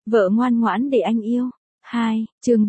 Vợ ngoan ngoãn để anh yêu. 2, chương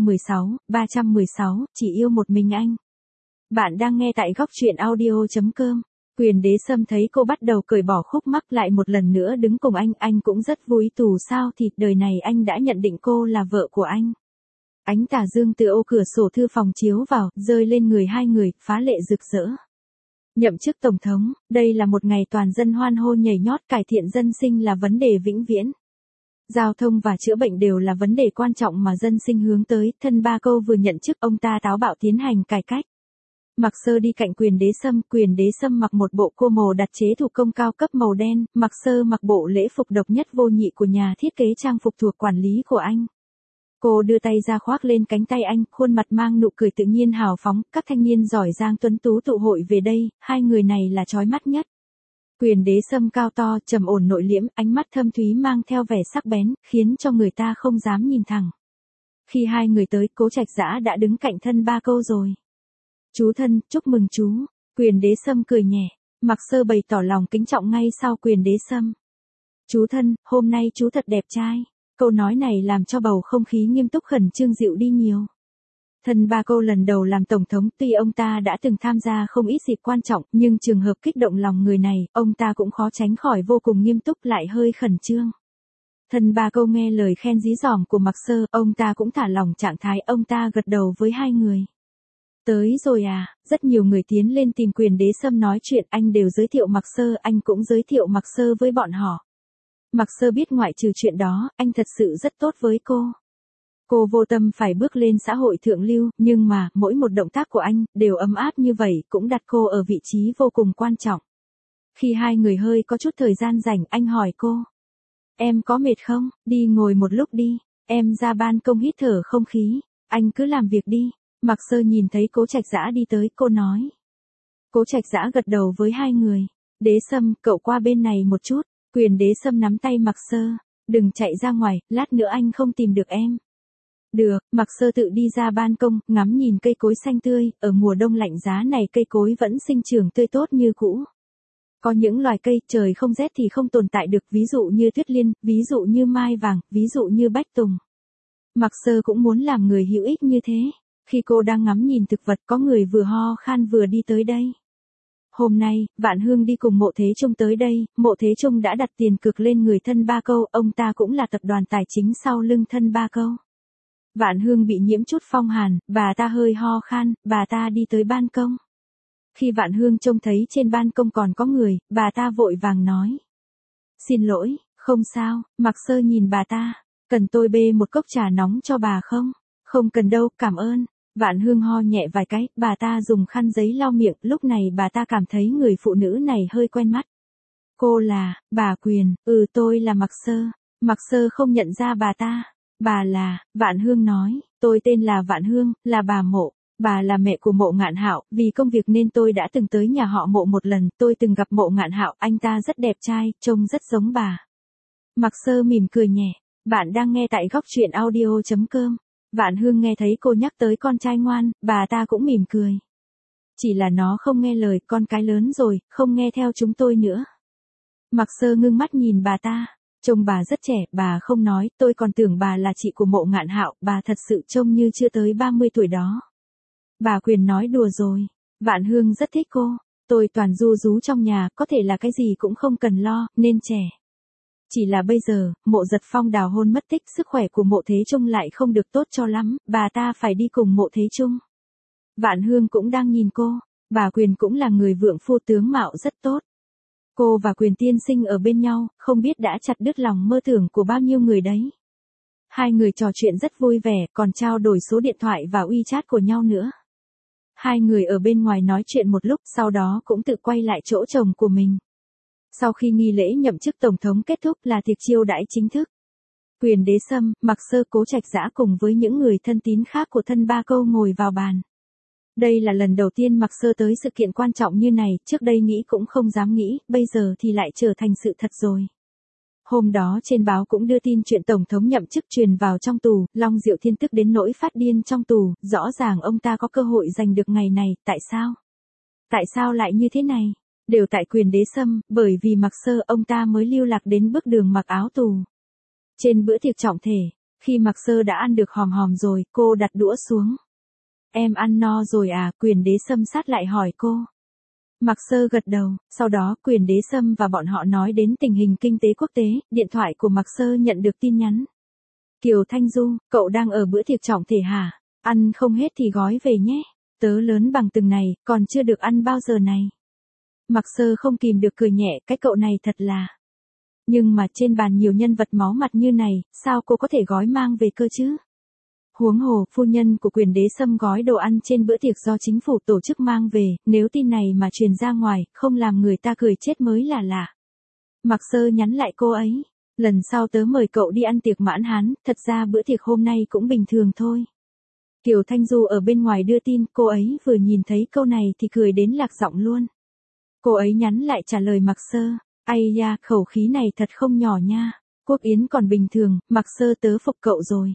316, chỉ yêu một mình anh. Bạn đang nghe tại góc truyện audio.com. Quyền Đế Sâm thấy cô bắt đầu cởi bỏ khúc mắc lại một lần nữa đứng cùng anh cũng rất vui, dù sao thì đời này anh đã nhận định cô là vợ của anh. Ánh tà dương từ ô cửa sổ thư phòng chiếu vào, rơi lên người hai người, phá lệ rực rỡ. Nhậm chức tổng thống, đây là một ngày toàn dân hoan hô nhảy nhót, cải thiện dân sinh là vấn đề vĩnh viễn. Giao thông và chữa bệnh đều là vấn đề quan trọng mà dân sinh hướng tới. Thân Ba Câu vừa nhận chức, ông ta táo bạo tiến hành cải cách. Mạc Sơ đi cạnh Quyền Đế Sâm mặc một bộ cô mồ đặt chế thủ công cao cấp màu đen, Mạc Sơ mặc bộ lễ phục độc nhất vô nhị của nhà thiết kế trang phục thuộc quản lý của anh. Cô đưa tay ra khoác lên cánh tay anh, khuôn mặt mang nụ cười tự nhiên hào phóng, các thanh niên giỏi giang tuấn tú tụ hội về đây, hai người này là chói mắt nhất. Quyền Đế Sâm cao to, trầm ổn nội liễm, ánh mắt thâm thúy mang theo vẻ sắc bén, khiến cho người ta không dám nhìn thẳng. Khi hai người tới, Cố Trạch Dã đã đứng cạnh Thân Ba Câu rồi. Chú thân, chúc mừng chú. Quyền Đế Sâm cười nhẹ. Mạc Sơ bày tỏ lòng kính trọng ngay sau Quyền Đế Sâm. Chú thân, hôm nay chú thật đẹp trai. Câu nói này làm cho bầu không khí nghiêm túc khẩn trương dịu đi nhiều. Thân Ba Câu lần đầu làm tổng thống, tuy ông ta đã từng tham gia không ít dịp quan trọng, nhưng trường hợp kích động lòng người này, ông ta cũng khó tránh khỏi vô cùng nghiêm túc lại hơi khẩn trương. Thân Ba Câu nghe lời khen dí dỏm của Mạc Sơ, ông ta cũng thả lỏng trạng thái, ông ta gật đầu với hai người. Tới rồi à, rất nhiều người tiến lên tìm Quyền Đế Sâm nói chuyện, anh đều giới thiệu Mạc Sơ, anh cũng giới thiệu Mạc Sơ với bọn họ. Mạc Sơ biết ngoại trừ chuyện đó, anh thật sự rất tốt với cô. Cô vô tâm phải bước lên xã hội thượng lưu, nhưng mà, mỗi một động tác của anh, đều ấm áp như vậy, cũng đặt cô ở vị trí vô cùng quan trọng. Khi hai người hơi có chút thời gian rảnh, anh hỏi cô. Em có mệt không? Đi ngồi một lúc đi. Em ra ban công hít thở không khí. Anh cứ làm việc đi. Mạc Sơ nhìn thấy Cố Trạch Dã đi tới, cô nói. Cố Trạch Dã gật đầu với hai người. Đế Sâm, cậu qua bên này một chút. Quyền Đế Sâm nắm tay Mạc Sơ. Đừng chạy ra ngoài, lát nữa anh không tìm được em. Được, Mạc Sơ tự đi ra ban công, ngắm nhìn cây cối xanh tươi, ở mùa đông lạnh giá này cây cối vẫn sinh trưởng tươi tốt như cũ. Có những loài cây trời không rét thì không tồn tại được, ví dụ như tuyết liên, ví dụ như mai vàng, ví dụ như bách tùng. Mạc Sơ cũng muốn làm người hữu ích như thế. Khi cô đang ngắm nhìn thực vật, có người vừa ho khan vừa đi tới đây. Hôm nay, Vạn Hương đi cùng Mộ Thế Trung tới đây, Mộ Thế Trung đã đặt tiền cược lên người Thân Ba Câu, ông ta cũng là tập đoàn tài chính sau lưng Thân Ba Câu. Vạn Hương bị nhiễm chút phong hàn, bà ta hơi ho khan, bà ta đi tới ban công. Khi Vạn Hương trông thấy trên ban công còn có người, bà ta vội vàng nói. Xin lỗi, không sao. Mạc Sơ nhìn bà ta. Cần tôi bê một cốc trà nóng cho bà không? Không cần đâu, cảm ơn. Vạn Hương ho nhẹ vài cái, bà ta dùng khăn giấy lau miệng, lúc này bà ta cảm thấy người phụ nữ này hơi quen mắt. Cô là, bà Quyền, tôi là Mạc Sơ. Mạc Sơ không nhận ra bà ta. Bà là, Vạn Hương nói, tôi tên là Vạn Hương, là bà Mộ. Bà là mẹ của Mộ Ngạn Hạo, vì công việc nên tôi đã từng tới nhà họ Mộ một lần, tôi từng gặp Mộ Ngạn Hạo, anh ta rất đẹp trai, trông rất giống bà. Mạc Sơ mỉm cười nhẹ, bạn đang nghe tại góc truyện audio.com. Vạn Hương nghe thấy cô nhắc tới con trai ngoan, bà ta cũng mỉm cười. Chỉ là nó không nghe lời, con cái lớn rồi, không nghe theo chúng tôi nữa. Mạc Sơ ngưng mắt nhìn bà ta. Trông bà rất trẻ, bà không nói, tôi còn tưởng bà là chị của Mộ Ngạn Hạo, bà thật sự trông như chưa tới 30 tuổi đó. Bà Quyền nói đùa rồi. Vạn Hương rất thích cô. Tôi toàn ru rú trong nhà, có thể là cái gì cũng không cần lo, nên trẻ. Chỉ là bây giờ, Mộ Giật Phong đào hôn mất tích, sức khỏe của Mộ Thế Trung lại không được tốt cho lắm, bà ta phải đi cùng Mộ Thế Trung. Vạn Hương cũng đang nhìn cô. Bà Quyền cũng là người vượng phu tướng mạo rất tốt. Cô và Quyền tiên sinh ở bên nhau, không biết đã chặt đứt lòng mơ tưởng của bao nhiêu người đấy. Hai người trò chuyện rất vui vẻ, còn trao đổi số điện thoại và WeChat của nhau nữa. Hai người ở bên ngoài nói chuyện một lúc, sau đó cũng tự quay lại chỗ chồng của mình. Sau khi nghi lễ nhậm chức tổng thống kết thúc là tiệc chiêu đãi chính thức. Quyền Đế Sâm, Mạc Sơ, Cố Trạch Dã cùng với những người thân tín khác của Thân Ba Câu ngồi vào bàn. Đây là lần đầu tiên Mạc Sơ tới sự kiện quan trọng như này, trước đây nghĩ cũng không dám nghĩ, bây giờ thì lại trở thành sự thật rồi. Hôm đó trên báo cũng đưa tin chuyện Tổng thống nhậm chức truyền vào trong tù, Long Diệu Thiên tức đến nỗi phát điên trong tù, rõ ràng ông ta có cơ hội giành được ngày này, tại sao? Tại sao lại như thế này? Đều tại Quyền Đế Sâm, bởi vì Mạc Sơ ông ta mới lưu lạc đến bước đường mặc áo tù. Trên bữa tiệc trọng thể, khi Mạc Sơ đã ăn được hòm hòm rồi, cô đặt đũa xuống. Em ăn no rồi à? Quyền Đế Sâm sát lại hỏi cô. Mạc Sơ gật đầu, sau đó Quyền Đế Sâm và bọn họ nói đến tình hình kinh tế quốc tế, điện thoại của Mạc Sơ nhận được tin nhắn. Kiều Thanh Du, cậu đang ở bữa tiệc trọng thể hả? Ăn không hết thì gói về nhé. Tớ lớn bằng từng này, còn chưa được ăn bao giờ này. Mạc Sơ không kìm được cười nhẹ, cái cậu này thật là. Nhưng mà trên bàn nhiều nhân vật máu mặt như này, sao cô có thể gói mang về cơ chứ? Huống hồ, phu nhân của Quyền Đế Sâm gói đồ ăn trên bữa tiệc do chính phủ tổ chức mang về, nếu tin này mà truyền ra ngoài, không làm người ta cười chết mới là lạ. Mạc Sơ nhắn lại cô ấy. Lần sau tớ mời cậu đi ăn tiệc mãn hán, thật ra bữa tiệc hôm nay cũng bình thường thôi. Kiều Thanh Du ở bên ngoài đưa tin, cô ấy vừa nhìn thấy câu này thì cười đến lạc giọng luôn. Cô ấy nhắn lại trả lời Mạc Sơ, ai da, khẩu khí này thật không nhỏ nha. Quốc yến còn bình thường, Mạc Sơ tớ phục cậu rồi.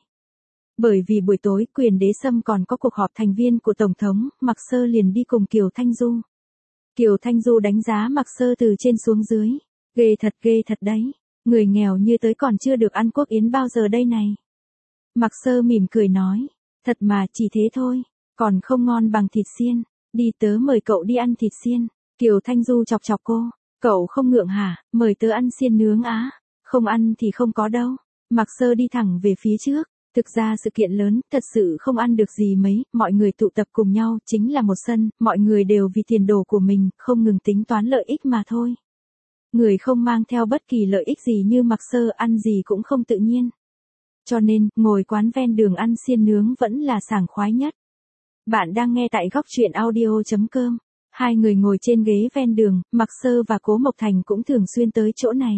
Bởi vì buổi tối Quyền Đế Sâm còn có cuộc họp thành viên của Tổng thống, Mạc Sơ liền đi cùng Kiều Thanh Du. Kiều Thanh Du đánh giá Mạc Sơ từ trên xuống dưới. Ghê thật đấy. Người nghèo như tới còn chưa được ăn quốc yến bao giờ đây này. Mạc Sơ mỉm cười nói. Thật mà, chỉ thế thôi. Còn không ngon bằng thịt xiên. Đi tớ mời cậu đi ăn thịt xiên. Kiều Thanh Du chọc chọc cô. Cậu không ngượng hả, mời tớ ăn xiên nướng á. Không ăn thì không có đâu. Mạc Sơ đi thẳng về phía trước. Thực ra sự kiện lớn, thật sự không ăn được gì mấy, mọi người tụ tập cùng nhau, chính là một sân, mọi người đều vì tiền đồ của mình, không ngừng tính toán lợi ích mà thôi. Người không mang theo bất kỳ lợi ích gì như Mạc Sơ ăn gì cũng không tự nhiên. Cho nên, ngồi quán ven đường ăn xiên nướng vẫn là sảng khoái nhất. Bạn đang nghe tại góc truyện audio.com. Hai người ngồi trên ghế ven đường, Mạc Sơ và Cố Mộc Thành cũng thường xuyên tới chỗ này.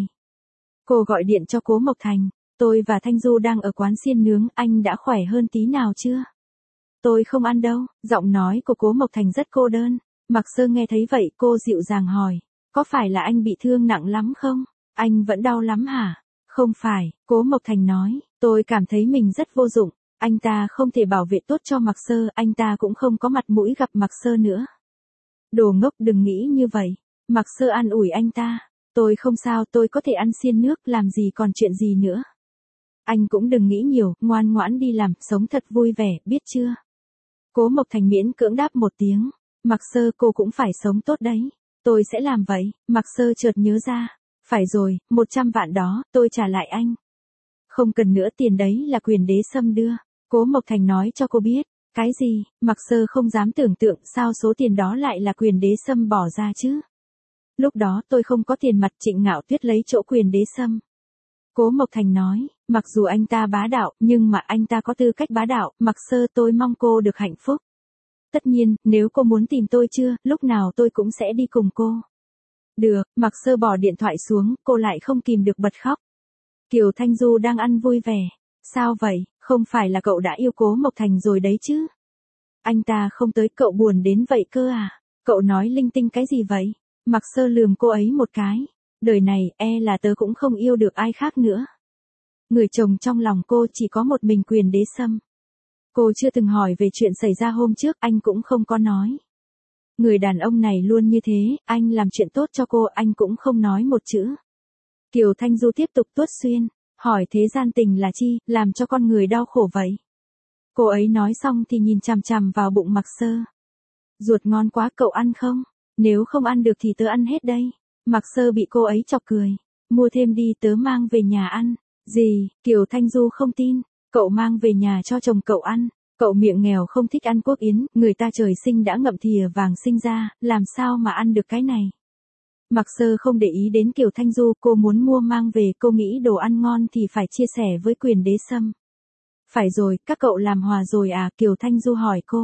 Cô gọi điện cho Cố Mộc Thành. Tôi và Thanh Du đang ở quán xiên nướng, anh đã khỏe hơn tí nào chưa? Tôi không ăn đâu, giọng nói của Cố Mộc Thành rất cô đơn. Mạc Sơ nghe thấy vậy cô dịu dàng hỏi, có phải là anh bị thương nặng lắm không? Anh vẫn đau lắm hả? Không phải, Cố Mộc Thành nói, tôi cảm thấy mình rất vô dụng, anh ta không thể bảo vệ tốt cho Mạc Sơ, anh ta cũng không có mặt mũi gặp Mạc Sơ nữa. Đồ ngốc đừng nghĩ như vậy, Mạc Sơ an ủi anh ta, tôi không sao, tôi có thể ăn xiên nước, làm gì còn chuyện gì nữa. Anh cũng đừng nghĩ nhiều, ngoan ngoãn đi làm, sống thật vui vẻ, biết chưa? Cố Mộc Thành miễn cưỡng đáp một tiếng. Mạc Sơ cô cũng phải sống tốt đấy. Tôi sẽ làm vậy. Mạc Sơ chợt nhớ ra. Phải rồi, 100 vạn đó, tôi trả lại anh. Không cần nữa, tiền đấy là Quyền Đế Sâm đưa. Cố Mộc Thành nói cho cô biết. Cái gì? Mạc Sơ không dám tưởng tượng sao số tiền đó lại là Quyền Đế Sâm bỏ ra chứ. Lúc đó tôi không có tiền mặt, Trịnh Ngạo Tuyết lấy chỗ Quyền Đế Sâm. Cố Mộc Thành nói, mặc dù anh ta bá đạo, nhưng mà anh ta có tư cách bá đạo, Mạc Sơ tôi mong cô được hạnh phúc. Tất nhiên, nếu cô muốn tìm tôi chưa, lúc nào tôi cũng sẽ đi cùng cô. Được, Mạc Sơ bỏ điện thoại xuống, cô lại không kìm được bật khóc. Kiều Thanh Du đang ăn vui vẻ. Sao vậy, không phải là cậu đã yêu Cố Mộc Thành rồi đấy chứ? Anh ta không tới, cậu buồn đến vậy cơ à? Cậu nói linh tinh cái gì vậy? Mạc Sơ lườm cô ấy một cái. Đời này, là tớ cũng không yêu được ai khác nữa. Người chồng trong lòng cô chỉ có một mình Quyền Đế Sâm. Cô chưa từng hỏi về chuyện xảy ra hôm trước, anh cũng không có nói. Người đàn ông này luôn như thế, anh làm chuyện tốt cho cô, anh cũng không nói một chữ. Kiều Thanh Du tiếp tục tuốt xuyên, hỏi thế gian tình là chi, làm cho con người đau khổ vậy. Cô ấy nói xong thì nhìn chằm chằm vào bụng Mạc Sơ. Ruột ngon quá, cậu ăn không? Nếu không ăn được thì tớ ăn hết đây. Mạc Sơ bị cô ấy chọc cười. Mua thêm đi, tớ mang về nhà ăn. Gì? Kiều Thanh Du không tin. Cậu mang về nhà cho chồng cậu ăn. Cậu miệng nghèo không thích ăn quốc yến, người ta trời sinh đã ngậm thìa vàng sinh ra, làm sao mà ăn được cái này. Mạc Sơ không để ý đến Kiều Thanh Du, cô muốn mua mang về, cô nghĩ đồ ăn ngon thì phải chia sẻ với Quyền Đế Sâm. Phải rồi, các cậu làm hòa rồi à? Kiều Thanh Du hỏi cô.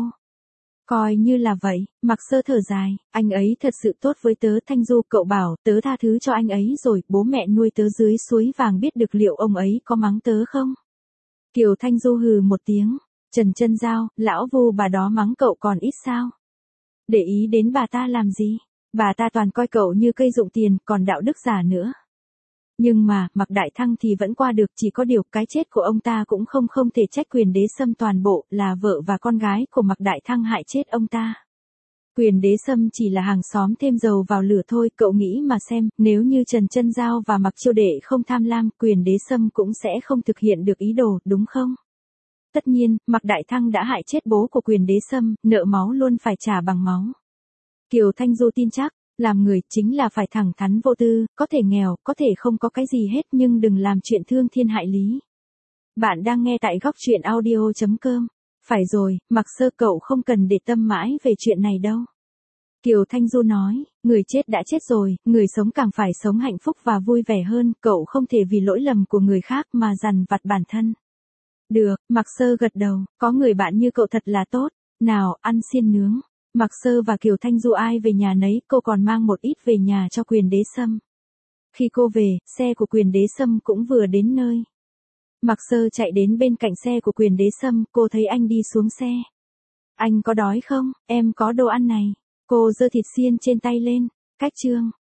Coi như là vậy, Mạc Sơ thở dài, anh ấy thật sự tốt với tớ. Thanh Du, cậu bảo tớ tha thứ cho anh ấy rồi, bố mẹ nuôi tớ dưới suối vàng biết được liệu ông ấy có mắng tớ không? Kiều Thanh Du hừ một tiếng, Trần Chân Giao, lão Vu bà đó mắng cậu còn ít sao? Để ý đến bà ta làm gì? Bà ta toàn coi cậu như cây dụng tiền, còn đạo đức giả nữa. Nhưng mà, Mạc Đại Thăng thì vẫn qua được, chỉ có điều cái chết của ông ta cũng không thể trách Quyền Đế Sâm toàn bộ, là vợ và con gái của Mạc Đại Thăng hại chết ông ta. Quyền Đế Sâm chỉ là hàng xóm thêm dầu vào lửa thôi, cậu nghĩ mà xem, nếu như Trần Chân Giao và Mạc Chiêu Đệ không tham lam, Quyền Đế Sâm cũng sẽ không thực hiện được ý đồ, đúng không? Tất nhiên, Mạc Đại Thăng đã hại chết bố của Quyền Đế Sâm, nợ máu luôn phải trả bằng máu. Kiều Thanh Du tin chắc, làm người chính là phải thẳng thắn vô tư, có thể nghèo, có thể không có cái gì hết nhưng đừng làm chuyện thương thiên hại lý. Bạn đang nghe tại góc truyện audio.com. Phải rồi, Mạc Sơ cậu không cần để tâm mãi về chuyện này đâu. Kiều Thanh Du nói, người chết đã chết rồi, người sống càng phải sống hạnh phúc và vui vẻ hơn, cậu không thể vì lỗi lầm của người khác mà dằn vặt bản thân. Được, Mạc Sơ gật đầu, có người bạn như cậu thật là tốt, nào, ăn xiên nướng. Mạc Sơ và Kiều Thanh Du ai về nhà nấy, cô còn mang một ít về nhà cho Quyền Đế Sâm. Khi cô về, xe của Quyền Đế Sâm cũng vừa đến nơi. Mạc Sơ chạy đến bên cạnh xe của Quyền Đế Sâm, cô thấy anh đi xuống xe. Anh có đói không, em có đồ ăn này. Cô giơ thịt xiên trên tay lên. Cách chương.